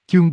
Chương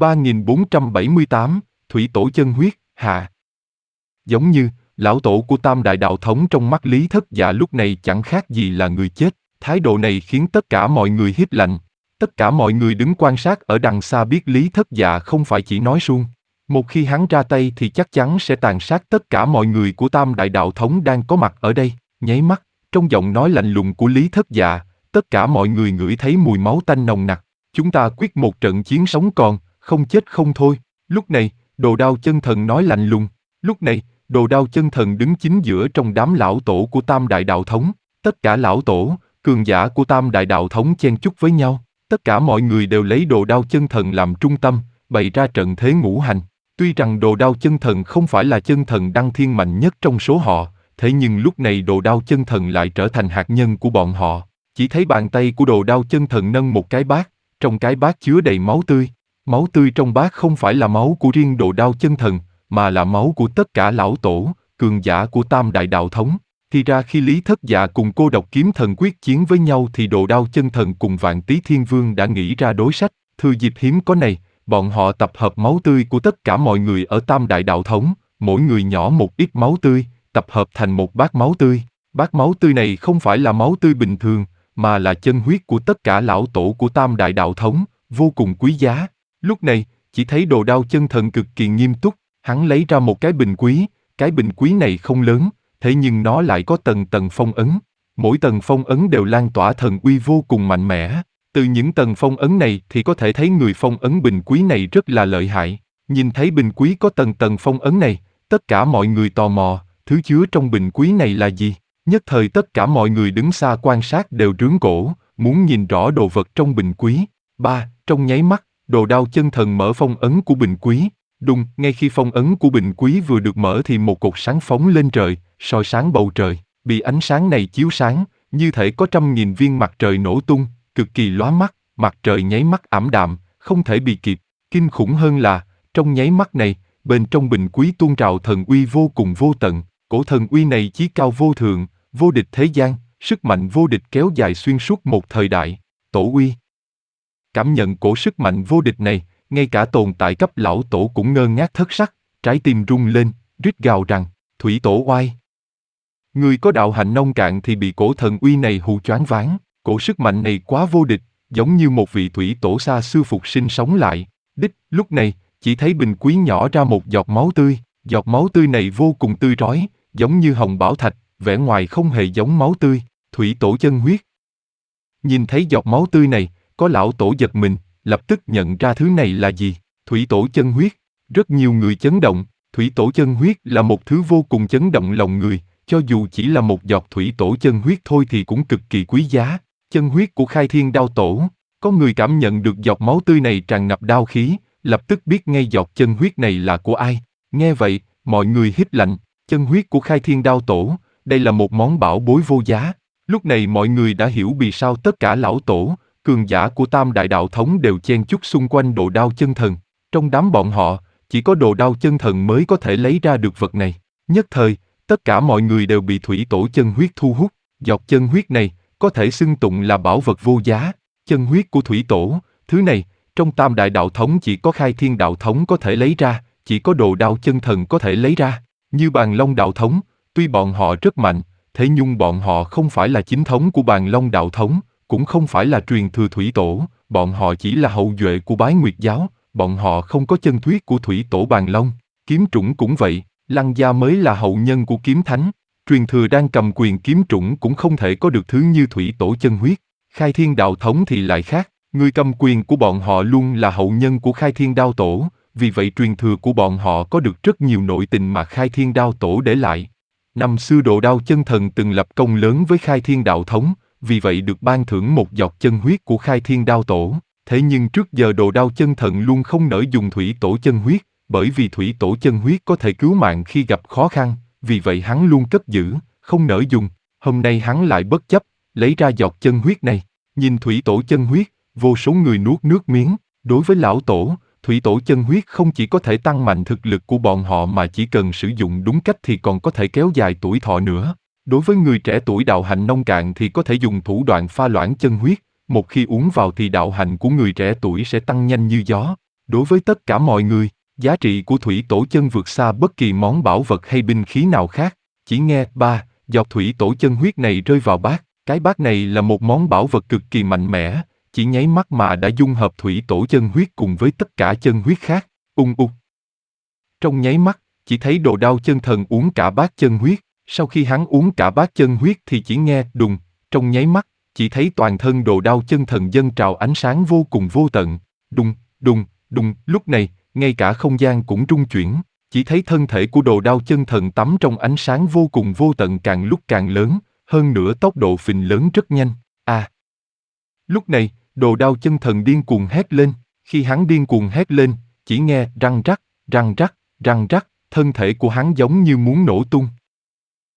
3478, Thủy Tổ chân huyết, hạ. Giống như, lão tổ của Tam Đại Đạo Thống trong mắt Lý Thất Dạ lúc này chẳng khác gì là người chết. Thái độ này khiến tất cả mọi người hít lạnh. Tất cả mọi người đứng quan sát ở đằng xa biết Lý Thất Dạ không phải chỉ nói suông. Một khi hắn ra tay thì chắc chắn sẽ tàn sát tất cả mọi người của Tam Đại Đạo Thống đang có mặt ở đây. Nháy mắt, trong giọng nói lạnh lùng của Lý Thất Dạ, tất cả mọi người ngửi thấy mùi máu tanh nồng nặc. Chúng ta quyết một trận chiến sống còn, không chết không thôi. Lúc này, Đồ Đao Chân Thần nói lạnh lùng. Lúc này, Đồ Đao Chân Thần đứng chính giữa trong đám lão tổ của Tam Đại Đạo Thống. Tất cả lão tổ, cường giả của Tam Đại Đạo Thống chen chúc với nhau. Tất cả mọi người đều lấy Đồ Đao Chân Thần làm trung tâm, bày ra trận thế ngũ hành. Tuy rằng Đồ Đao Chân Thần không phải là chân thần đăng thiên mạnh nhất trong số họ, thế nhưng lúc này Đồ Đao Chân Thần lại trở thành hạt nhân của bọn họ. Chỉ thấy bàn tay của Đồ Đao Chân Thần nâng một cái bát, trong cái bát chứa đầy máu tươi. Máu tươi trong bát không phải là máu của riêng Đồ Đao Chân Thần, mà là máu của tất cả lão tổ, cường giả của Tam Đại Đạo Thống. Thì ra khi Lý Thất Dạ cùng Cô Độc Kiếm Thần quyết chiến với nhau thì Đồ Đao Chân Thần cùng Vạn Tý Thiên Vương đã nghĩ ra đối sách. Thừa dịp hiếm có này, bọn họ tập hợp máu tươi của tất cả mọi người ở Tam Đại Đạo Thống, mỗi người nhỏ một ít máu tươi, tập hợp thành một bát máu tươi. Bát máu tươi này không phải là máu tươi bình thường, mà là chân huyết của tất cả lão tổ của Tam Đại Đạo Thống, vô cùng quý giá. Lúc này, chỉ thấy Đồ Đao Chân Thần cực kỳ nghiêm túc, hắn lấy ra một cái bình quý, cái bình quý này không lớn, thế nhưng nó lại có tầng tầng phong ấn. Mỗi tầng phong ấn đều lan tỏa thần uy vô cùng mạnh mẽ. Từ những tầng phong ấn này thì có thể thấy người phong ấn bình quý này rất là lợi hại. Nhìn thấy bình quý có tầng tầng phong ấn này, tất cả mọi người tò mò, thứ chứa trong bình quý này là gì? Nhất thời tất cả mọi người đứng xa quan sát đều rướn cổ, muốn nhìn rõ đồ vật trong bình quý. Trong nháy mắt, Đồ Đao Chân Thần mở phong ấn của bình quý. Đùng, ngay khi phong ấn của bình quý vừa được mở thì một cột sáng phóng lên trời, soi sáng bầu trời. Bị ánh sáng này chiếu sáng, như thể có 100.000 viên mặt trời nổ tung, cực kỳ lóa mắt, mặt trời nháy mắt ảm đạm, không thể bị kịp. Kinh khủng hơn là, trong nháy mắt này, bên trong bình quý tuôn trào thần uy vô cùng vô tận. Cổ thần uy này chí cao vô thượng, vô địch thế gian, sức mạnh vô địch kéo dài xuyên suốt một thời đại. Tổ uy. Cảm nhận cổ sức mạnh vô địch này, ngay cả tồn tại cấp lão tổ cũng ngơ ngác thất sắc, trái tim rung lên, rít gào rằng, Thủy Tổ oai. Người có đạo hạnh nông cạn thì bị cổ thần uy này hù choáng váng, cổ sức mạnh này quá vô địch, giống như một vị Thủy Tổ xa xưa phục sinh sống lại. Lúc này, chỉ thấy bình quý nhỏ ra một giọt máu tươi, giọt máu tươi này vô cùng tươi rói, giống như hồng bảo thạch, vẻ ngoài không hề giống máu tươi, Thủy Tổ chân huyết. Nhìn thấy giọt máu tươi này, có lão tổ giật mình, lập tức nhận ra thứ này là gì, Thủy Tổ chân huyết. Rất nhiều người chấn động, Thủy Tổ chân huyết là một thứ vô cùng chấn động lòng người, cho dù chỉ là một giọt Thủy Tổ chân huyết thôi thì cũng cực kỳ quý giá. Chân huyết của Khai Thiên Đao Tổ, có người cảm nhận được giọt máu tươi này tràn ngập đao khí, lập tức biết ngay giọt chân huyết này là của ai. Nghe vậy, mọi người hít lạnh, chân huyết của Khai Thiên Đao Tổ, đây là một món bảo bối vô giá. Lúc này mọi người đã hiểu vì sao tất cả lão tổ, cường giả của Tam Đại Đạo Thống đều chen chúc xung quanh Đồ Đao Chân Thần. Trong đám bọn họ, chỉ có Đồ Đao Chân Thần mới có thể lấy ra được vật này. Nhất thời, tất cả mọi người đều bị Thủy Tổ chân huyết thu hút. Giọt chân huyết này, có thể xưng tụng là bảo vật vô giá. Chân huyết của Thủy Tổ, thứ này, trong Tam Đại Đạo Thống chỉ có Khai Thiên Đạo Thống có thể lấy ra, chỉ có Đồ Đao Chân Thần có thể lấy ra. Như Bàn Long Đạo Thống, tuy bọn họ rất mạnh, thế nhưng bọn họ không phải là chính thống của Bàn Long Đạo Thống, cũng không phải là truyền thừa Thủy Tổ, bọn họ chỉ là hậu duệ của Bái Nguyệt Giáo, bọn họ không có chân huyết của Thủy Tổ Bàn Long. Kiếm Trũng cũng vậy, Lăng Gia mới là hậu nhân của Kiếm Thánh, truyền thừa đang cầm quyền Kiếm Trũng cũng không thể có được thứ như Thủy Tổ chân huyết. Khai Thiên Đạo Thống thì lại khác, người cầm quyền của bọn họ luôn là hậu nhân của Khai Thiên Đao Tổ, vì vậy truyền thừa của bọn họ có được rất nhiều nội tình mà Khai Thiên Đao Tổ để lại. Năm xưa Đồ Đao Chân Thần từng lập công lớn với Khai Thiên Đạo Thống, vì vậy được ban thưởng một giọt chân huyết của Khai Thiên Đao Tổ. Thế nhưng trước giờ Đồ Đao Chân Thần luôn không nỡ dùng Thủy Tổ chân huyết, bởi vì Thủy Tổ chân huyết có thể cứu mạng khi gặp khó khăn, vì vậy hắn luôn cất giữ, không nỡ dùng. Hôm nay hắn lại bất chấp, lấy ra giọt chân huyết này. Nhìn Thủy Tổ chân huyết, vô số người nuốt nước miếng. Đối với lão tổ, Thủy Tổ chân huyết không chỉ có thể tăng mạnh thực lực của bọn họ mà chỉ cần sử dụng đúng cách thì còn có thể kéo dài tuổi thọ nữa. Đối với người trẻ tuổi đạo hạnh nông cạn thì có thể dùng thủ đoạn pha loãng chân huyết, một khi uống vào thì đạo hạnh của người trẻ tuổi sẽ tăng nhanh như gió. Đối với tất cả mọi người, giá trị của thủy tổ chân vượt xa bất kỳ món bảo vật hay binh khí nào khác. Chỉ nghe ba giọt thủy tổ chân huyết này rơi vào bát. Cái bát này là một món bảo vật cực kỳ mạnh mẽ, chỉ nháy mắt mà đã dung hợp thủy tổ chân huyết cùng với tất cả chân huyết khác. Trong nháy mắt, chỉ thấy Đồ Đao chân thần uống cả bát chân huyết. Sau khi hắn uống cả bát chân huyết thì chỉ nghe đùng, trong nháy mắt, chỉ thấy toàn thân Đồ Đao chân thần dâng trào ánh sáng vô cùng vô tận. Đùng, đùng, đùng, lúc này, ngay cả không gian cũng rung chuyển. Chỉ thấy thân thể của Đồ Đao chân thần tắm trong ánh sáng vô cùng vô tận càng lúc càng lớn, hơn nữa tốc độ phình lớn rất nhanh. Lúc này, Đồ Đao chân thần điên cuồng hét lên. Khi hắn điên cuồng hét lên, chỉ nghe răng rắc, răng rắc, răng rắc, thân thể của hắn giống như muốn nổ tung.